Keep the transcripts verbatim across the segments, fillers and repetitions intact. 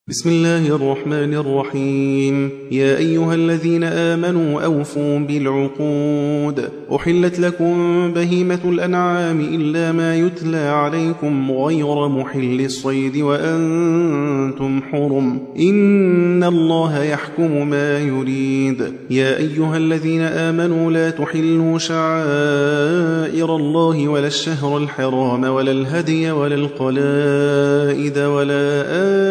بسم الله الرحمن الرحيم. يا أيها الذين آمنوا أوفوا بالعقود. أحلت لكم بهيمة الأنعام إلا ما يتلى عليكم غير محل الصيد وأنتم حرم، إن الله يحكم ما يريد. يا أيها الذين آمنوا لا تحلوا شعائر الله ولا الشهر الحرام ولا الهدي ولا القلائد ولا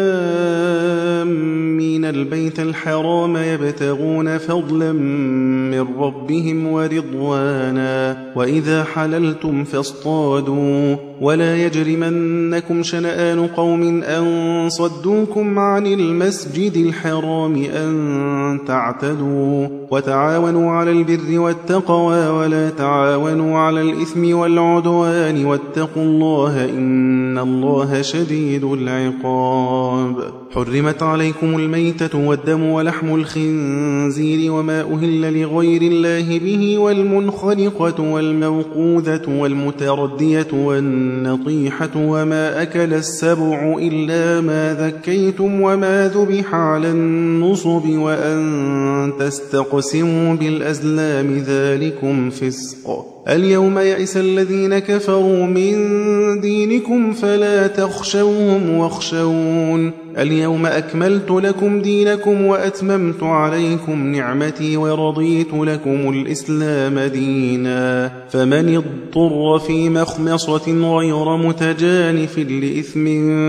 آمين البيت الحرام يبتغون فضلا من ربهم ورضوانا، وإذا حللتم فاصطادوا، ولا يجرمنكم شنآن قوم أن صدوكم عن المسجد الحرام أن تعتدوا، وتعاونوا على البر والتقوى ولا تعاونوا على الإثم والعدوان، واتقوا الله إن الله شديد العقاب. حرمت عليكم الميتة والدم ولحم الخنزير وما أهل لغير الله به والمنخنقة والموقوذة والمتردية والنطيحة وما أكل السبع إلا ما ذكيتم وما ذبح على النصب وأن تستقسموا بالأزلام ذلكم فسق. اليوم يئس الذين كفروا من دينكم فلا تخشوهم واخشون. اليوم أكملت لكم دينكم وأتممت عليكم نعمتي ورضيت لكم الإسلام دينا، فمن اضطر في مخمصة غير متجانف لإثم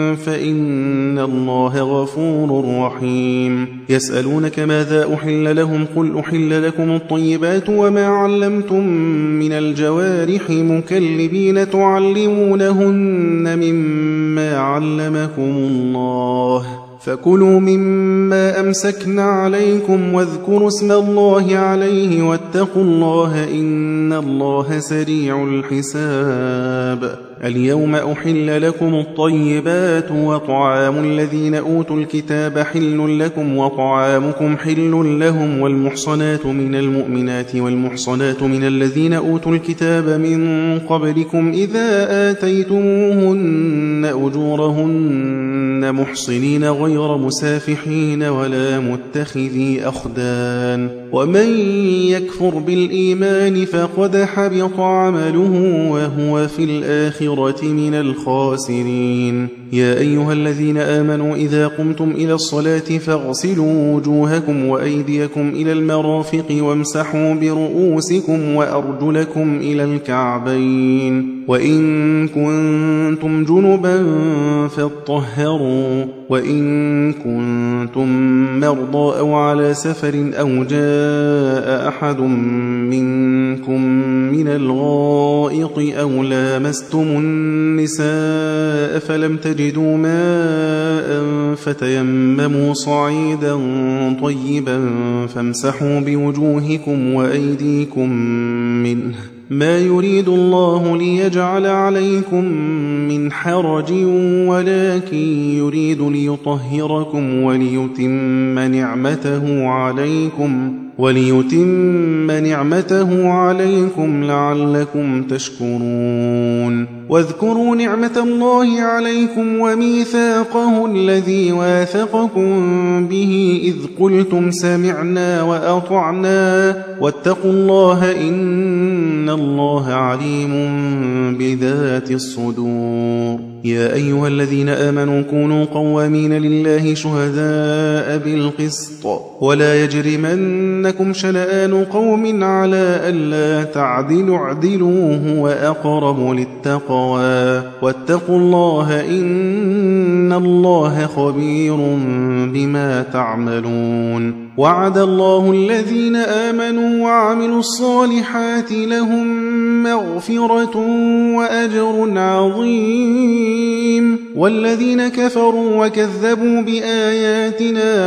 فإن الله غفور رحيم. يسألونك ماذا أحل لهم قل أحل لكم الطيبات وما علمتم من الجوارح مكلبين تعلمونهن مما علمكم الله، فكلوا مما أمسكنا عليكم واذكروا اسم الله عليه واتقوا الله إن الله سريع الحساب. اليوم أحل لكم الطيبات وطعام الذين أوتوا الكتاب حل لكم وطعامكم حل لهم، والمحصنات من المؤمنات والمحصنات من الذين أوتوا الكتاب من قبلكم إذا آتيتموهن أجورهن محصنين غير مسافحين ولا متخذي أخدان، ومن يكفر بالإيمان فقد حبط عمله وهو في الآخرة من الخاسرين. يا أيها الذين آمنوا إذا قمتم إلى الصلاة فاغسلوا وجوهكم وأيديكم إلى المرافق وامسحوا برؤوسكم وأرجلكم إلى الكعبين، وإن كنتم جنبا فاطهروا، وإن كنتم مرضى أو على سفر أو جاء أحد منكم من الغائط أو لامستم النساء فلم تجدوا ماء فتيمموا صعيدا طيبا فامسحوا بوجوهكم وأيديكم منه، ما يريد الله ليجعل عليكم من حرج ولكن يريد ليطهركم وليتم نعمته عليكم وليتم نعمته عليكم لعلكم تشكرون. واذكروا نعمة الله عليكم وميثاقه الذي واثقكم به إذ قلتم سمعنا وأطعنا واتقوا الله إن الله عليم بذات الصدور. يا أيها الذين آمنوا كونوا قوامين لله شهداء بالقسط ولا يجرمنكم شنآن قوم على ألا تعدلوا اعدلوا هو أقرب للتقوى واتقوا الله إن الله خبير بما تعملون. وعد الله الذين آمنوا وعملوا الصالحات لهم مغفرة وأجر عظيم، والذين كفروا وكذبوا بآياتنا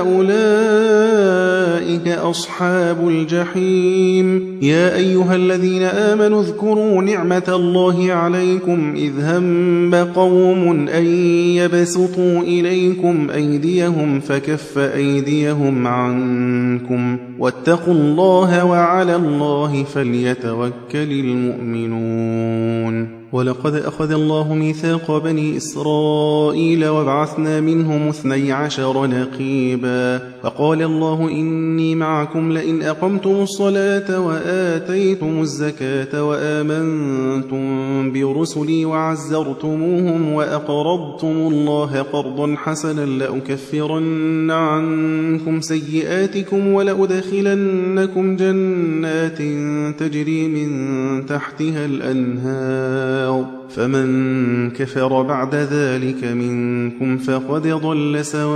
أولئك أصحاب الجحيم. يا أيها الذين آمنوا اذكروا نعمة الله عليكم إذ هم قوم أن يبسطوا إليكم أيديهم فكف أيديهم عنكم واتقوا الله وعلى الله فليتوكل المؤمنون. ولقد أخذ الله ميثاق بني إسرائيل وبعثنا منهم اثني عشر نقيبا وقال الله إني معكم لئن أقمتم الصلاة وآتيتم الزكاة وآمنتم برسلي وعزرتموهم وأقرضتم الله قرضا حسنا لأكفرن عنكم سيئاتكم ولأدخلنكم جنات تجري من تحتها الأنهار فمن كفر بعد ذلك منكم فقد ضل سواء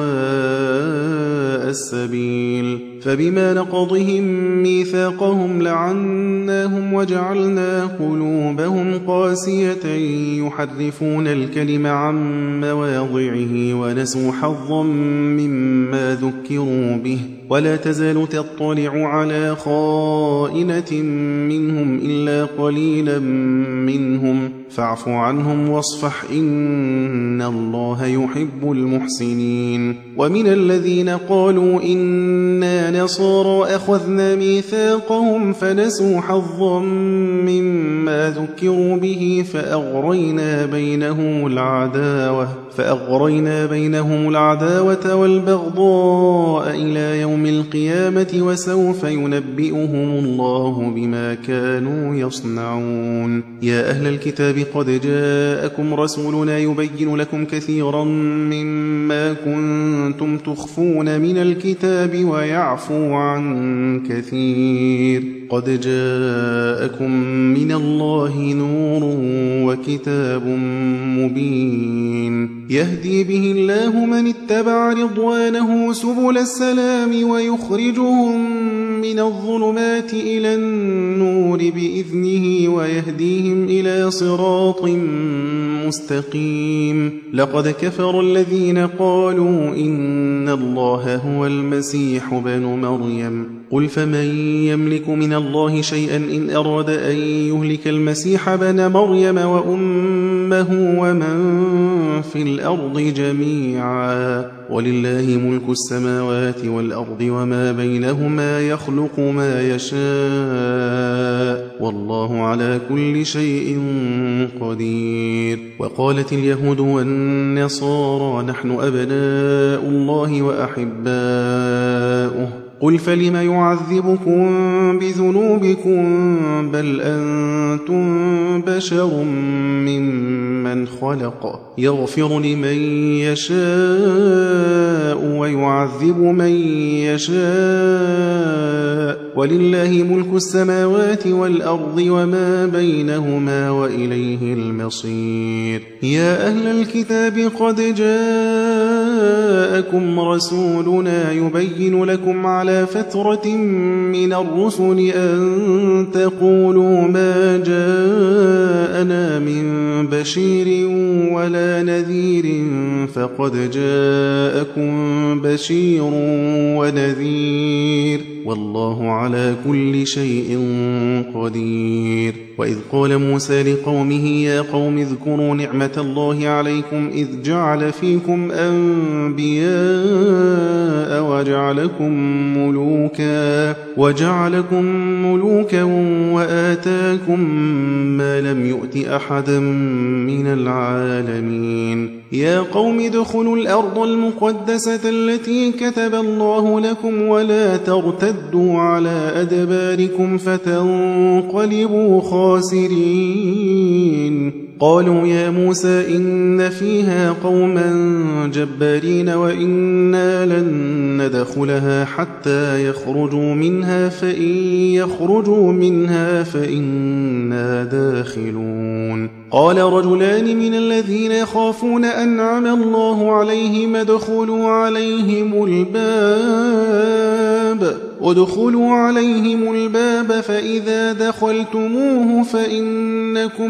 السبيل فبما نقضهم ميثاقهم لعناهم وجعلنا قلوبهم قاسية يحرفون الكلم عن مواضعه ونسوا حظا مما ذكروا به ولا تزال تطلع على خائنة منهم إلا قليلا منهم فاعف عنهم واصفح إن الله يحب المحسنين ومن الذين قالوا إنا نصارى أخذنا ميثاقهم فنسوا حظا مما ذكروا به فأغرينا بينهم العداوة فأغرينا بينهم العداوة والبغضاء إلى يوم القيامة وسوف ينبئهم الله بما كانوا يصنعون يا أهل الكتاب قد جاءكم رسولنا يبين لكم كثيرا مما كنتم تخفون من الكتاب ويعفو عن كثير قد جاءكم من الله نور وكتاب مبين يهدي به الله من اتبع رضوانه سبل السلام ويخرجهم من الظلمات إلى النور بإذنه ويهديهم إلى صراط مستقيم لقد كفر الذين قالوا إن الله هو المسيح بن مريم قل فمن يملك من الله شيئا إن أراد أن يهلك المسيح بن مريم وأمه ومن في الأرض جميعا ولله ملك السماوات والأرض وما بينهما يخلق ما يشاء والله على كل شيء قدير وقالت اليهود والنصارى نحن أبناء الله وأحباؤه قل فلم يعذبكم بذنوبكم بل أنتم بشر ممن خلق يغفر لمن يشاء ويعذب من يشاء ولله ملك السماوات والأرض وما بينهما وإليه المصير يا أهل الكتاب قد جاءكم رسولنا يبين لكم على فترة من الرسل أن تقولوا ما جاءنا من بشير ولا نذير فقد جاءكم بشير ونذير والله على كل شيء قدير وإذ قال موسى لقومه يا قوم اذكروا نعمة الله عليكم إذ جعل فيكم أنبياء وجعلكم ملوكا وجعلكم ملوكا وآتاكم ما لم يؤت أحدا من العالمين يا قوم ادخلوا الأرض المقدسة التي كتب الله لكم ولا ترتدوا على أدباركم فتنقلبوا خاسرين قالوا يا موسى إن فيها قوما جبارين وإنا لن ندخلها حتى يخرجوا منها فإن يخرجوا منها فإنا داخلون قال رجلان من الذين يخافون أنعم الله عليهم ادخلوا عليهم الباب ادخلوا عليهم الباب فإذا دخلتموه فإنكم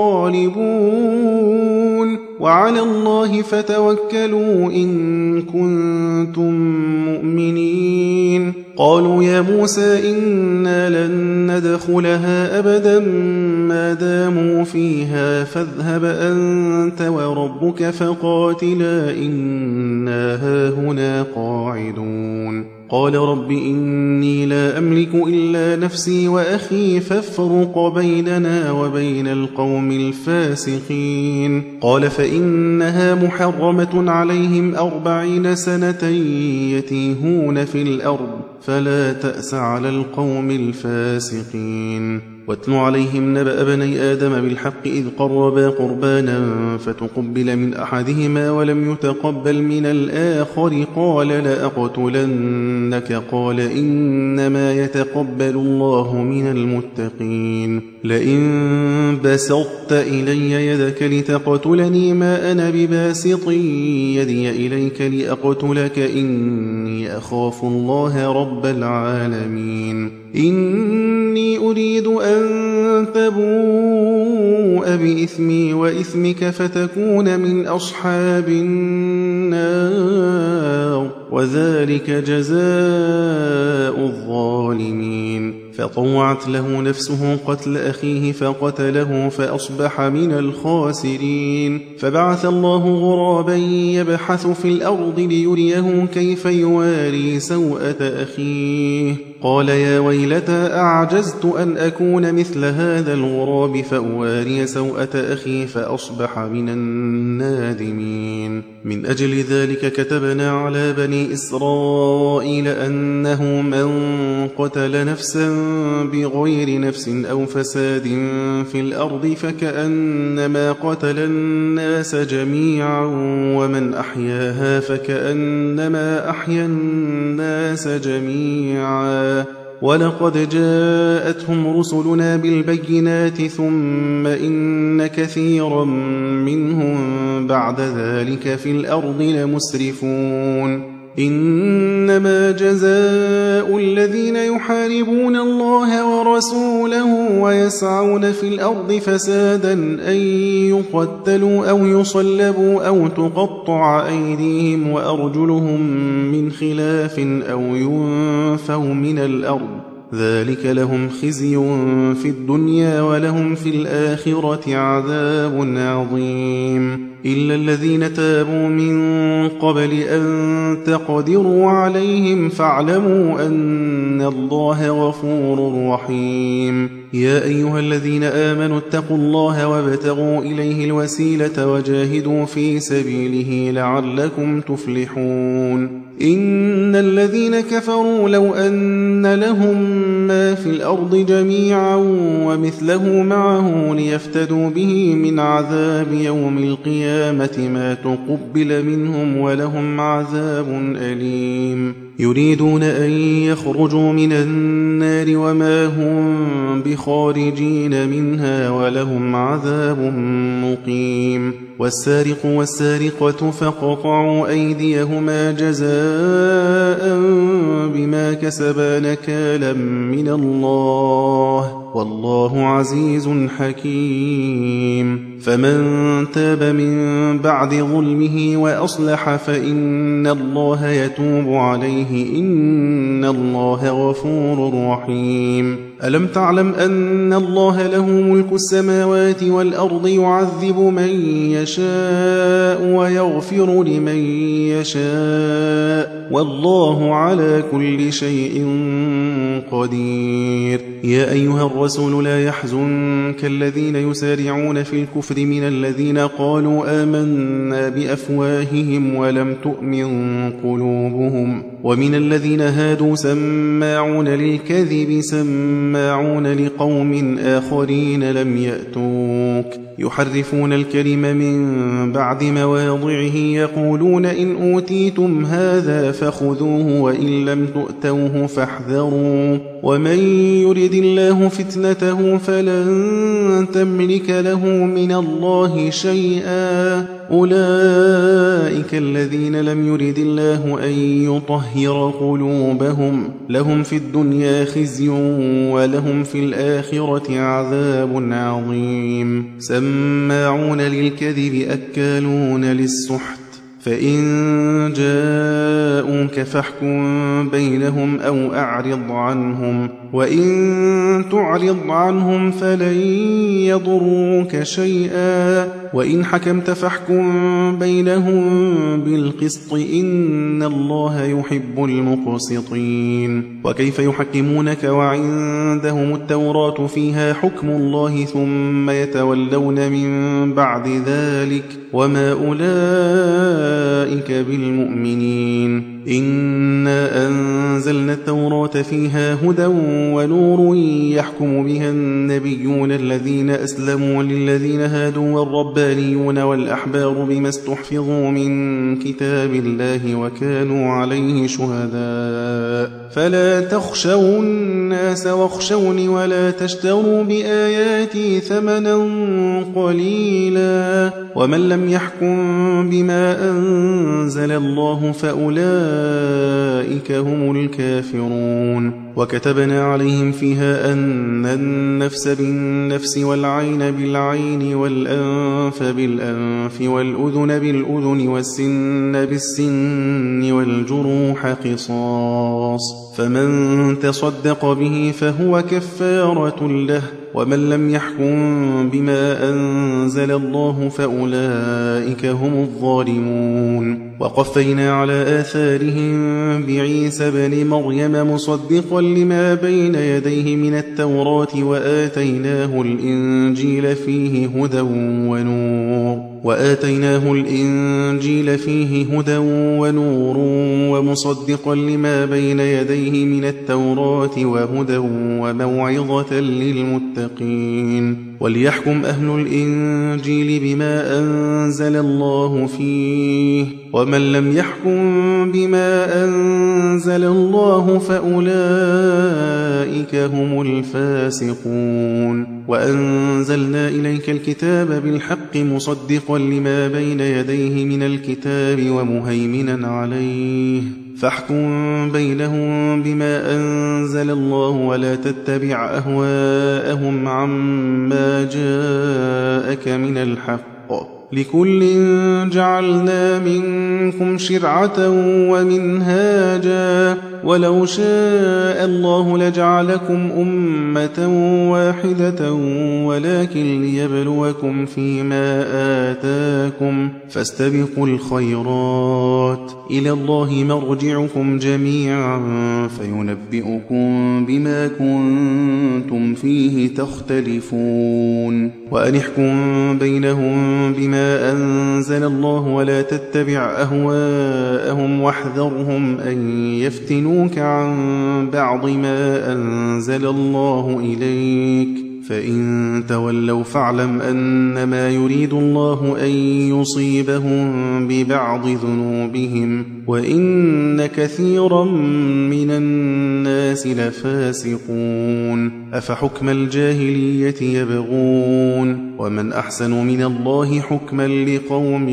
غالبون وعلى الله فتوكلوا إن كنتم مؤمنين قالوا يا موسى إنا لن ندخلها أبدا ما داموا فيها فاذهب أنت وربك فقاتلا إنا هاهنا قاعدون قال رب إني لا أملك إلا نفسي وأخي فافرق بيننا وبين القوم الفاسقين قال فإنها محرمة عليهم أربعين سنة يتيهون في الأرض فلا تأس على القوم الفاسقين واتل عليهم نبأ بني آدم بالحق إذ قربا قربانا فتقبل من أحدهما ولم يتقبل من الآخر قال لأقتلنك قال إنما يتقبل الله من المتقين لئن بسطت إلي يدك لتقتلني ما أنا بباسط يدي إليك لأقتلك إني أخاف الله رب العالمين إني أريد أن تبوء بإثمي وإثمك فتكون من أصحاب النار وذلك جزاء الظالمين فطوعت له نفسه قتل أخيه فقتله فأصبح من الخاسرين فبعث الله غرابا يبحث في الأرض ليريه كيف يواري سوءة أخيه قال يا ويلتى أعجزت أن أكون مثل هذا الغراب فأواري سوءة أخي فأصبح من النادمين من أجل ذلك كتبنا على بني إسرائيل أنه من قتل نفسا بغير نفس أو فساد في الأرض فكأنما قتل الناس جميعا ومن أحياها فكأنما أحيا الناس جميعا ولقد جاءتهم رسلنا بالبينات ثم إن كثيرا منهم بعد ذلك في الأرض لمسرفون إنما جزاء الذين يحاربون الله ورسوله ويسعون في الأرض فسادا أن يقتلوا أو يصلبوا أو تقطع أيديهم وأرجلهم من خلاف أو ينفوا من الأرض ذلك لهم خزي في الدنيا ولهم في الآخرة عذاب عظيم إلا الذين تابوا من قبل أن تقدروا عليهم فاعلموا أن الله غفور رحيم يا أيها الذين آمنوا اتقوا الله وابتغوا إليه الوسيلة وجاهدوا في سبيله لعلكم تفلحون إن الذين كفروا لو أن لهم ما في الأرض جميعا ومثله معه ليفتدوا به من عذاب يوم القيامة ما تقبل منهم ولهم عذاب أليم يريدون أن يخرجوا من النار وما هم بخارجين منها ولهم عذاب مقيم والسارق والسارقة فاقطعوا أيديهما جزاء بما كسبا نكالا من الله والله عزيز حكيم فمن تاب من بعد ظلمه وأصلح فإن الله يتوب عليه إن الله غفور رحيم ألم تعلم أن الله له ملك السماوات والأرض يعذب من يشاء ويغفر لمن يشاء والله على كل شيء قدير يا أيها الرسول لا يحزنك الذين يسارعون في الكفر من الذين قالوا آمنا بأفواههم ولم تؤمن قلوبهم ومن الذين هادوا سماعون للكذب سماعون لقوم آخرين لم يأتوك يحرفون الكلم من بعد مواضعه يقولون إن أوتيتم هذا فخذوه وإن لم تؤتوه فاحذروا ومن يرد الله فتنته فلن تملك له من الله شيئا أولئك الذين لم يرد الله أن يطهر قلوبهم لهم في الدنيا خزي ولهم في الآخرة عذاب عظيم سماعون للكذب أكالون للسحت فإن جاءوك فاحكم بينهم أو أعرض عنهم وإن تعرض عنهم فلن يضروك شيئا وإن حكمت فاحكم بينهم بالقسط إن الله يحب المقسطين. وكيف يحكمونك وعندهم التوراة فيها حكم الله ثم يتولون من بعد ذلك وما أولئك بالمؤمنين. إنا أنزلنا التوراة فيها هدى ونور يحكم بها النبيون الذين أسلموا للذين هادوا والربانيون والأحبار بما استحفظوا من كتاب الله وكانوا عليه شهداء فلا تخشوا الناس واخشوني ولا تشتروا بآياتي ثمنا قليلا ومن لم يحكم بما أنزل الله فأولئك هم الكافرون. وكتبنا عليهم فيها أن النفس بالنفس والعين بالعين والأنف بالأنف والأذن بالأذن والسن بالسن والجروح قصاص فمن تصدق به فهو كفارة له ومن لم يحكم بما أنزل الله فأولئك هم الظالمون. وقفينا على آثارهم بعيسى بن مريم مصدقا لما بين يديه من التوراة وآتيناه الإنجيل فيه هدى ونور وآتيناه الإنجيل فيه هدى ونور ومصدقا لما بين يديه من التوراة وهدى وموعظة للمتقين. وليحكم أهل الإنجيل بما أنزل الله فيه ومن لم يحكم بما أنزل الله فأولئك هم الفاسقون. وأنزلنا إليك الكتاب بالحق مصدقا لما بين يديه من الكتاب ومهيمنا عليه فاحكم بينهم بما أنزل الله ولا تتبع أهواءهم عما جاءك من الحق لكل جعلنا منكم شرعة ومنهاجا ولو شاء الله لجعلكم أمة واحدة ولكن ليبلوكم فيما آتاكم فاستبقوا الخيرات إلى الله مرجعكم جميعا فينبئكم بما كنتم فيه تختلفون. وأن احكم بينهم بما أنزل الله ولا تتبع أهواءهم واحذرهم أن يفتنوك عن بعض ما أنزل الله إليك فإن تولوا فاعلم أنما يريد الله أن يصيبهم ببعض ذنوبهم وإن كثيرا من الناس لفاسقون. أفحكم الجاهلية يبغون ومن أحسن من الله حكما لقوم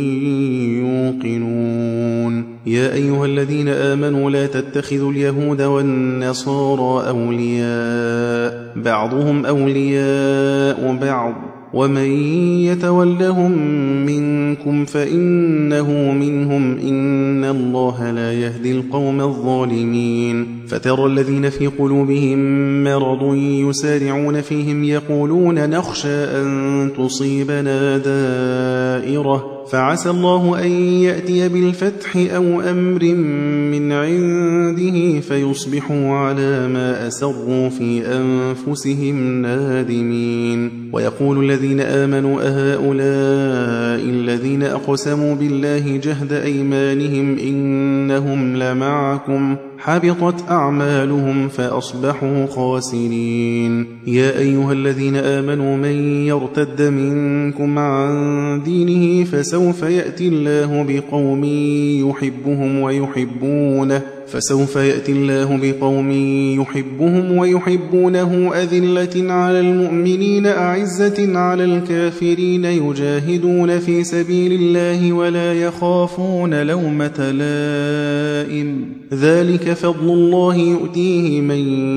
يوقنون. يا أيها الذين آمنوا لا تتخذوا اليهود والنصارى أولياء بعضهم أولياء بعض ومن يتولهم منكم فإنه منهم إن الله لا يهدي القوم الظالمين. فترى الذين في قلوبهم مرض يسارعون فيهم يقولون نخشى أن تصيبنا دائرة فعسى الله أن يأتي بالفتح أو أمر من عنده فيصبحوا على ما أسروا في أنفسهم نادمين. ويقول الذين آمنوا أهؤلاء الذين أقسموا بالله جهد أيمانهم إنهم لمعكم حبطت أعمالهم فأصبحوا خاسرين. يا أيها الذين آمنوا من يرتد منكم عن دينه فسوف يأتي الله بقوم يحبهم ويحبونه فسوف يأتي الله بقوم يحبهم ويحبونه أذلة على المؤمنين أعزة على الكافرين يجاهدون في سبيل الله ولا يخافون لومة لائم ذلك فضل الله يؤتيه من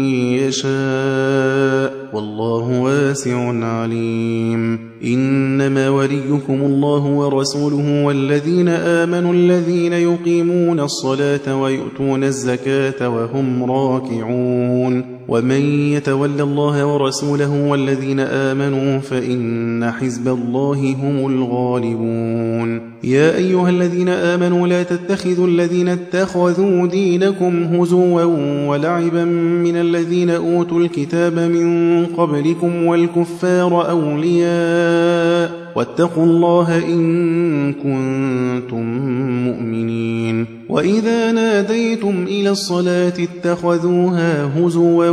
يشاء والله واسع عليم. إنما وليكم الله ورسوله والذين آمنوا الذين يقيمون الصلاة ويؤتون الزكاة وهم راكعون ومن يتول الله ورسوله والذين آمنوا فإن حزب الله هم الغالبون. يا أيها الذين آمنوا لا تتخذوا الذين اتخذوا دينكم هزوا ولعبا من الذين أوتوا الكتاب من قبلكم والكفار أولياء واتقوا الله إن كنتم مؤمنين. وإذا ناديتم إلى الصلاة اتخذوها هزوا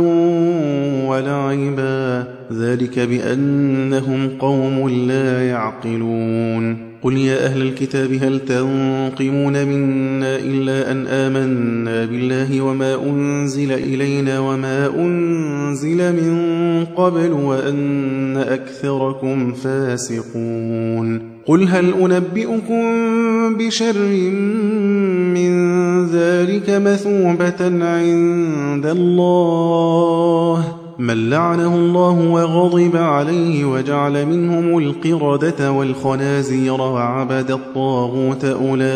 ولعبا ذلك بأنهم قوم لا يعقلون. قل يا أهل الكتاب هل تنقمون منا إلا أن آمنا بالله وما أنزل إلينا وما أنزل من قبل وأن أكثركم فاسقون. قل هل أنبئكم بشر من ذلك مثوبة عند الله من لعنه الله وغضب عليه وجعل منهم القردة والخنازير وعبد الطاغوت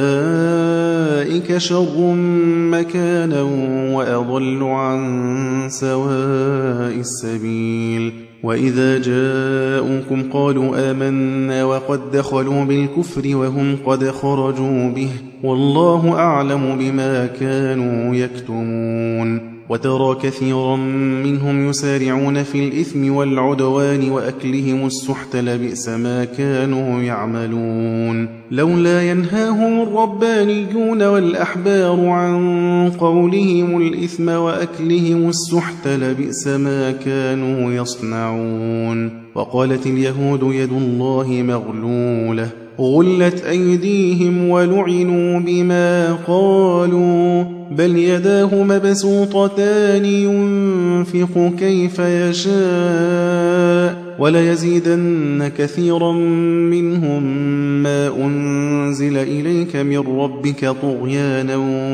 أولئك شر مكانا وأضل عن سواء السبيل. وإذا جاءوكم قالوا آمنا وقد دخلوا بالكفر وهم قد خرجوا به والله أعلم بما كانوا يكتمون. وترى كثيرا منهم يسارعون في الإثم والعدوان وأكلهم السحت لبئس ما كانوا يعملون. لولا ينهاهم الربانيون والأحبار عن قولهم الإثم وأكلهم السحت لبئس ما كانوا يصنعون. وقالت اليهود يد الله مغلولة غلت أيديهم ولعنوا بما قالوا بل يداه مبسوطتان ينفق كيف يشاء وليزيدن كثيرا منهم ما أنزل إليك من ربك طغيانا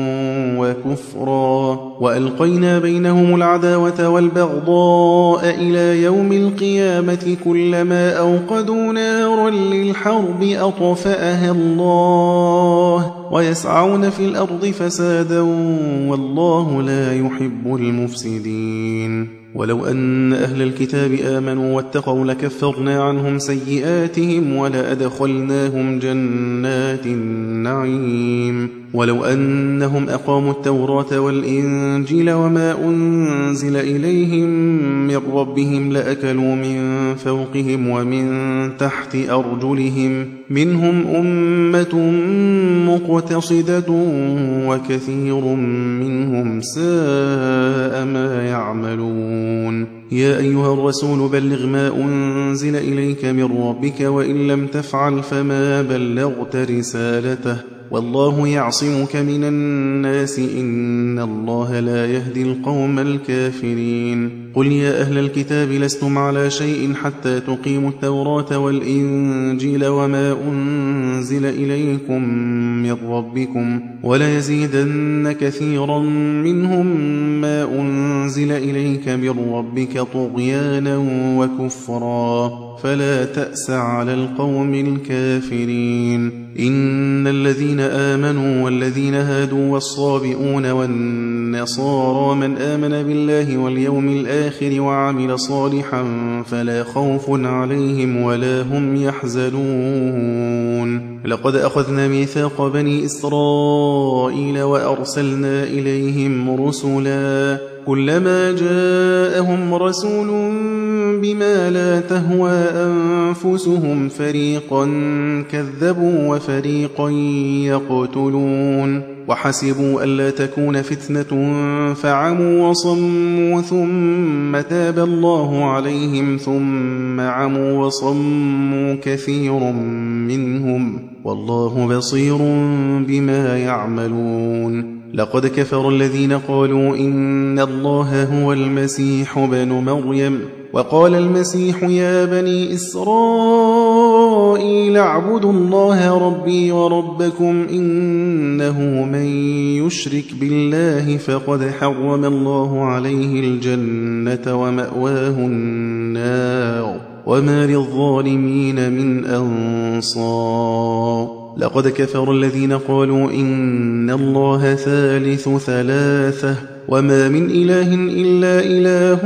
وكفرا وألقينا بينهم العداوة والبغضاء إلى يوم القيامة كلما أوقدوا نارا للحرب أطفأها الله ويسعون في الأرض فسادا والله لا يحب المفسدين. ولو أن أهل الكتاب آمنوا واتقوا لكفرنا عنهم سيئاتهم ولأدخلناهم جنات النعيم. ولو أنهم أقاموا التوراة والإنجيل وما أنزل إليهم من ربهم لأكلوا من فوقهم ومن تحت أرجلهم منهم أمة مقتصدة وكثير منهم ساء ما يعملون. يا أيها الرسول بلغ ما أنزل إليك من ربك وإن لم تفعل فما بلغت رسالته والله يعصمك من الناس إن الله لا يهدي القوم الكافرين. قل يا أهل الكتاب لستم على شيء حتى تقيموا التوراة والإنجيل وما أنزل إليكم من ربكم وليزيدن كثيرا منهم ما أنزل إليك من ربك طغيانا وكفرا فلا تأس على القوم الكافرين. إن الذين آمنوا والذين هادوا والصابئون والنصارى من آمن بالله واليوم الآخر وعمل صالحا فلا خوف عليهم ولا هم يحزنون. لقد أخذنا ميثاق بني إسرائيل وأرسلنا إليهم رسلا كلما جاءهم رسول بما لا تهوى أنفسهم فريقا كذبوا وفريقا يقتلون وحسبوا ألا تكون فتنة فعموا وصموا ثم تاب الله عليهم ثم عموا وصموا كثير منهم والله بصير بما يعملون. لقد كفر الذين قالوا إن الله هو المسيح ابن مريم وقال المسيح يا بني إسرائيل اعبدوا الله ربي وربكم إنه من يشرك بالله فقد حرم الله عليه الجنة ومأواه النار وما للظالمين من أنصار. لقد كفر الذين قالوا إن الله ثالث ثلاثة وما من إله إلا إله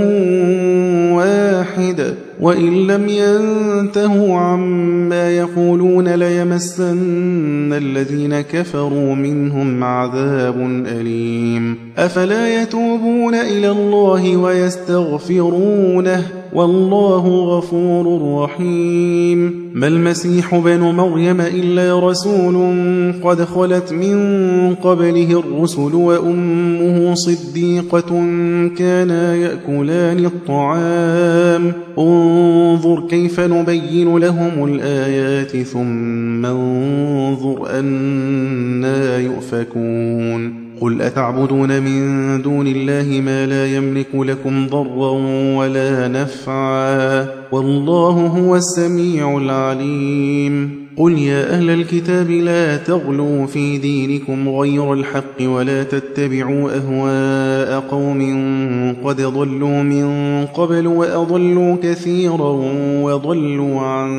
واحد وإن لم ينتهوا عما يقولون ليمسن الذين كفروا منهم عذاب أليم أفلا يتوبون إلى الله ويستغفرونه والله غفور رحيم ما المسيح بن مريم إلا رسول قد خلت من قبله الرسل وأمه صديقة كانا يأكلان الطعام انظر كيف نبين لهم الآيات ثم انظر أنا يؤفكون قل أتعبدون من دون الله ما لا يملك لكم ضرا ولا نفعا والله هو السميع العليم قل يا أهل الكتاب لا تغلوا في دينكم غير الحق ولا تتبعوا أهواء قوم قد ضلوا من قبل وأضلوا كثيرا وضلوا عن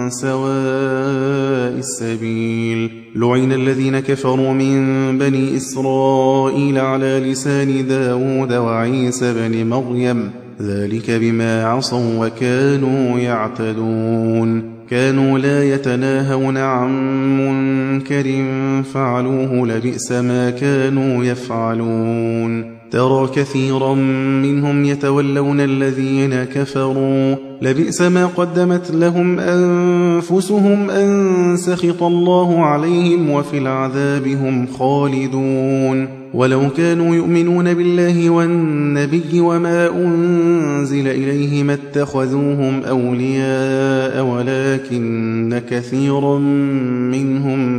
سواء السبيل لعن الذين كفروا من بني إسرائيل على لسان داود وعيسى بن مريم ذلك بما عصوا وكانوا يعتدون كانوا لا يتناهون عن منكر فعلوه لبئس ما كانوا يفعلون ترى كثيرا منهم يتولون الذين كفروا لبئس ما قدمت لهم أنفسهم أن سخط الله عليهم وفي العذاب هم خالدون ولو كانوا يؤمنون بالله والنبي وما أنزل إليه ما اتخذوهم أولياء ولكن كثيرا منهم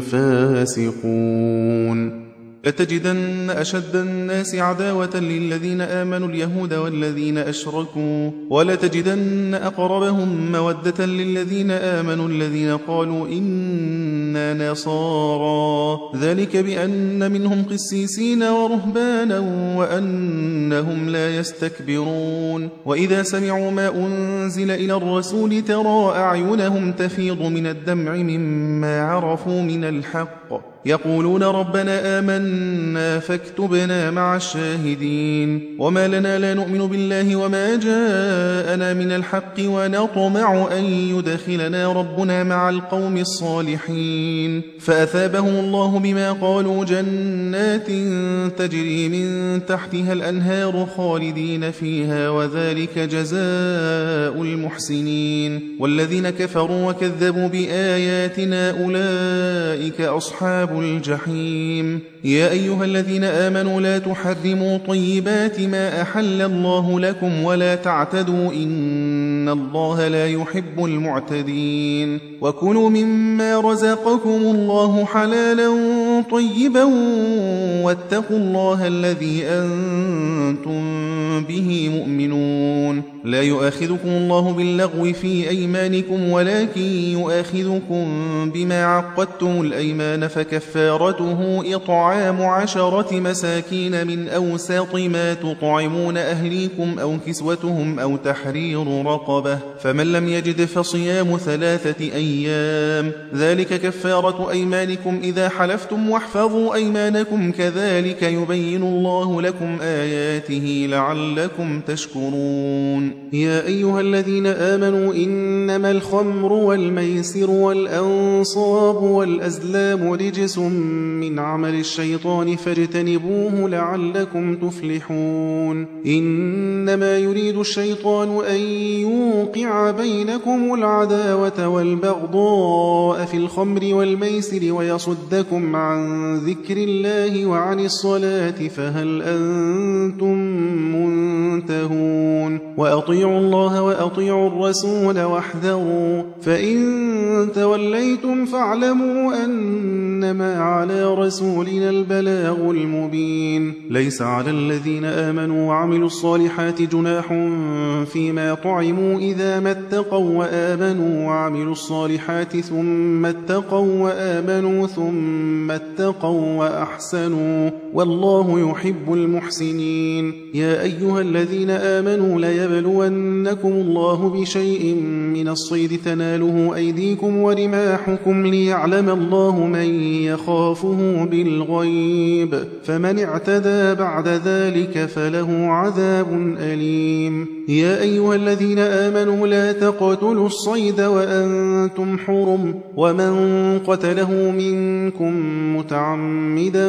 فاسقون لتجدن أشد الناس عداوة للذين آمنوا اليهود والذين أشركوا ولتجدن أقربهم مودة للذين آمنوا الذين قالوا إنا نصارى ذلك بأن منهم قسيسين ورهبانا وأنهم لا يستكبرون وإذا سمعوا ما أنزل إلى الرسول ترى أعينهم تفيض من الدمع مما عرفوا من الحق يقولون ربنا آمنا فاكتبنا مع الشاهدين وما لنا لا نؤمن بالله وما جاءنا من الحق ونطمع أن يدخلنا ربنا مع القوم الصالحين فأثابهم الله بما قالوا جنات تجري من تحتها الأنهار خالدين فيها وذلك جزاء المحسنين والذين كفروا وكذبوا بآياتنا أولئك أصحاب الجحيم يا أيها الذين آمنوا لا تحرموا طيبات ما أحل الله لكم ولا تعتدوا إن الله لا يحب المعتدين وكلوا مما رزقكم الله حلالا طيبا واتقوا الله الذي أنتم به مؤمنون لا يؤاخذكم الله باللغو في أيمانكم ولكن يؤاخذكم بما عقدتم الأيمان فكفارته إطعام عشرة مساكين من أوسط ما تطعمون أهليكم أو كسوتهم أو تحرير رقبة فمن لم يجد فصيام ثلاثة أيام ذلك كفارة أيمانكم إذا حلفتم واحفظوا أيمانكم كذلك يبين الله لكم آياته لعلكم تشكرون يا أيها الذين آمنوا إنما الخمر والميسر والأنصاب والأزلام رجس من عمل الشيطان فاجتنبوه لعلكم تفلحون إنما يريد الشيطان أن يوقع بينكم العداوة والبغضاء في الخمر والميسر ويصدكم عن ذكر الله وعن الصلاة فهل أنتم منتهون وأطيعوا الله وأطيعوا الرسول واحذروا فإن توليتم فاعلموا أنما على رسولنا البلاغ المبين ليس على الذين آمنوا وعملوا الصالحات جناح فيما طعموا إذا ما اتقوا وآمنوا وعملوا الصالحات ثم اتقوا وآمنوا ثم اتقوا وأحسنوا والله يحب المحسنين يا أيها الذين آمنوا لا وليبلونكم الله بشيء من الصيد تناله أيديكم ورماحكم ليعلم الله من يخافه بالغيب فمن اعتدى بعد ذلك فله عذاب أليم. يا أيها الذين آمنوا لا تقتلوا الصيد وأنتم حرم ومن قتله منكم متعمدا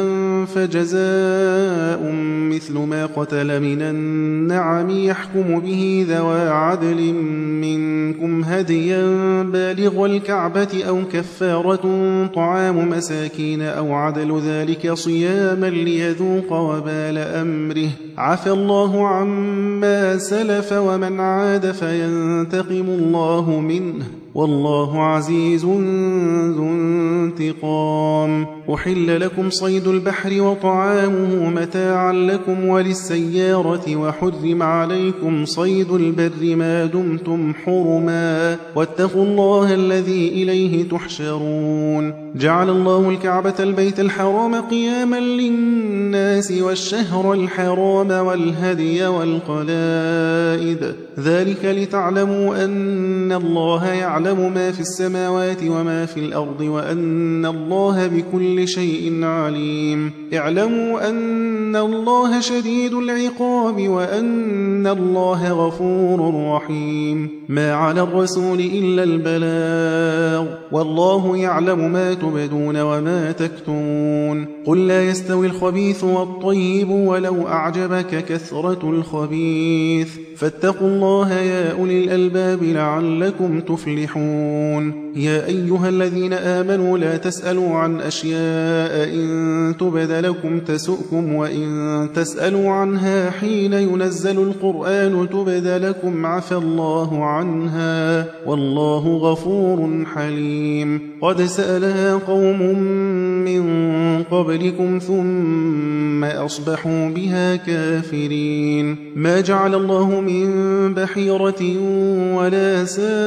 فجزاء مثل ما قتل من النعم يحكم به ذوى عدل منكم هديا بالغ الكعبة أو كفارة طعام مساكين أو عدل ذلك صياما ليذوق وبال أمره عفى الله عما سلف ومن عاد فينتقم الله منه والله عزيز ذو انتقام. أحل لكم صيد البحر وطعامه متاعا لكم وللسيارة وحرم عليكم صيد البر ما دمتم حرما واتقوا الله الذي إليه تحشرون. جعل الله الكعبة البيت الحرام قياما للناس والشهر الحرام والهدي والقلائد ذلك لتعلموا أن الله يعلم ما في السماوات وما في الأرض وأن الله بكل شيء عليم. اعلموا أن الله شديد العقاب وأن الله غفور رحيم. ما على الرسول إلا البلاغ والله يعلم ما تبدون وما تكتمون. قل لا يستوي الخبيث والطيب ولو أعجبك كثرة الخبيث فاتقوا الله يا أولي الألباب لعلكم تفلحون. يا أيها الذين آمنوا لا تسألوا عن أشياء إن تبد لكم تسؤكم وإن تسألوا عنها حين ينزل القرآن تبد لكم عفى الله عنها والله غفور حليم. قد سألها قوم من قبلكم ثم أصبحوا بها كافرين. ما جعل الله من بحيرة ولا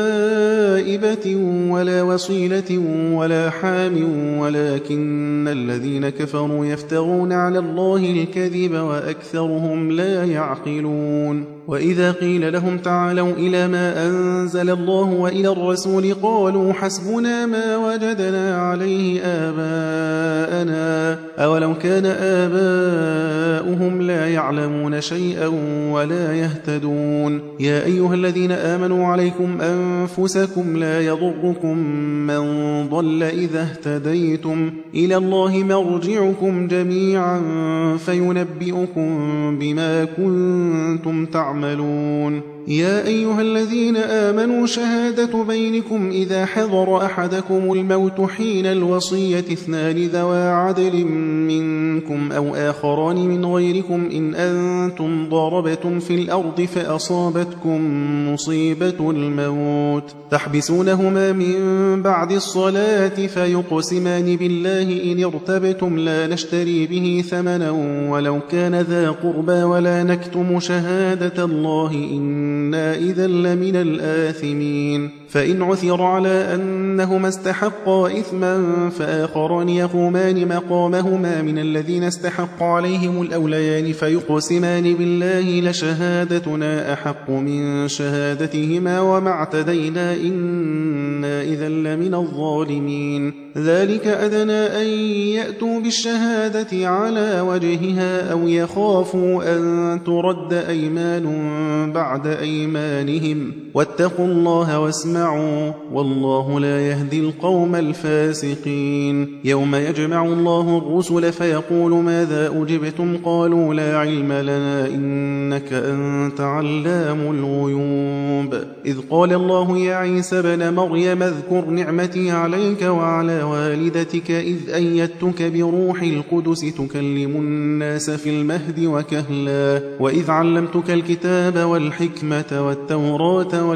سائبة ولا وصيلة ولا حام ولكن الذين كفروا يفترون على الله الكذب وأكثرهم لا يعقلون. وإذا قيل لهم تعالوا إلى ما أنزل الله وإلى الرسول قالوا حسبنا ما وجدنا عليه آباءنا أولو كان آباؤهم لا يعلمون شيئا ولا يهتدون. يا أيها الذين آمنوا عليكم أنفسكم لا يضركم من ضل إذا اهتديتم إلى الله مرجعكم جميعا فينبئكم بما كنتم تعملون. يا أيها الذين آمنوا شهادة بينكم إذا حضر أحدكم الموت حين الوصية اثنان ذوى عدل منكم أو آخران من غيركم إن أنتم ضربتم في الأرض فأصابتكم مصيبة الموت تحبسونهما من بعد الصلاة فيقسمان بالله إن ارتبتم لا نشتري به ثمنا ولو كان ذا قربى ولا نكتم شهادة الله إنا إذا لمن الآثمين. فإن عثر على أنهما استحقا إثما فآخران يقومان مقامهما من الذين استحق عليهم الأوليان فيقسمان بالله لشهادتنا أحق من شهادتهما وما اعتدينا إنا إذا لمن الظالمين. ذلك أدنى أن يأتوا بالشهادة على وجهها أو يخافوا أن ترد أيمان بعد أيمانهم واتقوا الله واسمعوا والله لا يهدي القوم الفاسقين. يوم يجمع الله الرسل فيقول ماذا أجبتم قالوا لا علم لنا إنك أنت علام الغيوب. إذ قال الله يا عيسى بن مريم اذكر نعمتي عليك وعلى والدتك إذ أيدتك بروح القدس تكلم الناس في المهد وكهلا وإذ علمتك الكتاب والحكمة والتوراة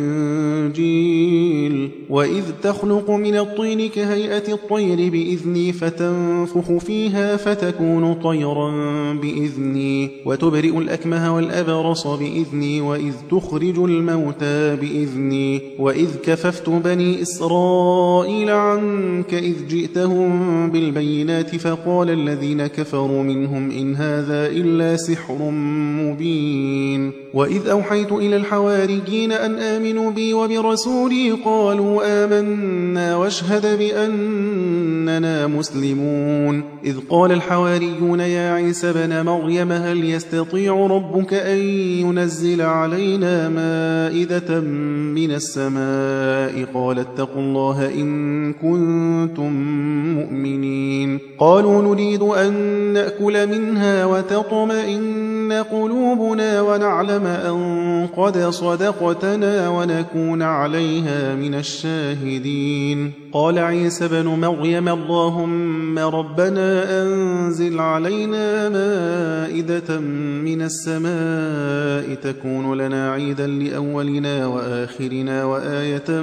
والإنجيل وإذ تخلق من الطين كهيئة الطير بإذني فتنفخ فيها فتكون طيرا بإذني وتبرئ الأكمه والأبرص بإذني وإذ تخرج الموتى بإذني وإذ كففت بني إسرائيل عنك إذ جئتهم بالبينات فقال الذين كفروا منهم إن هذا إلا سحر مبين. وإذ أوحيت إلى الحواريين أن آمنوا بي وبرسولي قالوا آمنا واشهد بأننا مسلمون إذ قال الحواريون يا عيسى بن مريم هل يستطيع ربك أن ينزل علينا مائدة من السماء قال اتقوا الله إن كنتم مؤمنين قالوا نريد أن نأكل منها وتطمئن قلوبنا ونعلم أن قد صدقتنا ونكون عليها من الشاهدين قال عيسى بن مريم اللهم ربنا أنزل علينا مائدة من السماء تكون لنا عيدا لأولنا وآخرنا وآية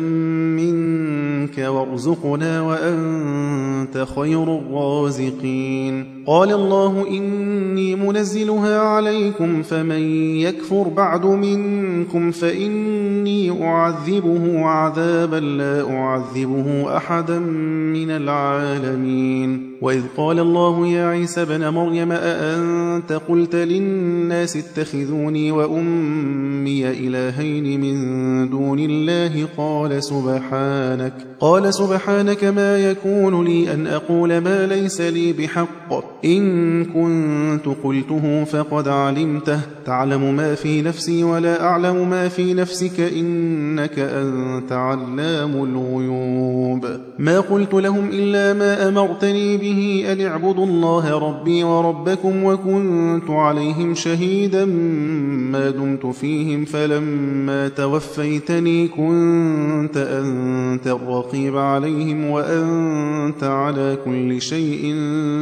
منك وارزقنا وأنت خير الرازقين قال الله إني منزلها عليكم فمن يكفر بعد منكم فإني أعذبه عذابا لا أعذبه أحدا من العالمين وإذ قال الله يا عيسى بن مريم أأنت قلت للناس اتخذوني وأمي إلهين من دون الله قال سبحانك قال سبحانك ما يكون لي أن أقول ما ليس لي بحق إن كنت قلته فقد علمته تعلم ما في نفسي ولا أعلم ما في نفسك إنك أنت علام الغيوب ما قلت لهم إلا ما أمرتني به أن اعبدوا الله ربي وربكم وكنت عليهم شهيدا ما دمت فيهم فلما توفيتني كنت أنت الرقيب عليهم وأنت على كل شيء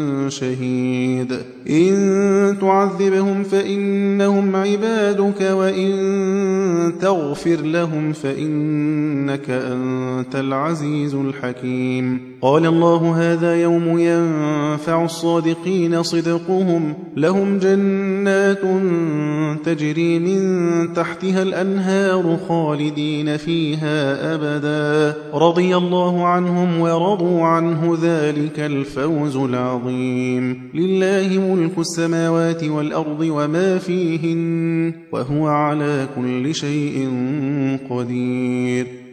شهيد إن تعذبهم فإنهم عبادك وإن تغفر لهم فإنك أنت العزيز الحكيم قال الله هذا يوم ينفع الصادقين صدقهم لهم جنات تجري من تحتها الأنهار خالدين فيها أبدا رضي الله عنهم ورضوا عنه ذلك الفوز العظيم لله ملك السماوات والأرض وما فيهن وهو على كل شيء قدير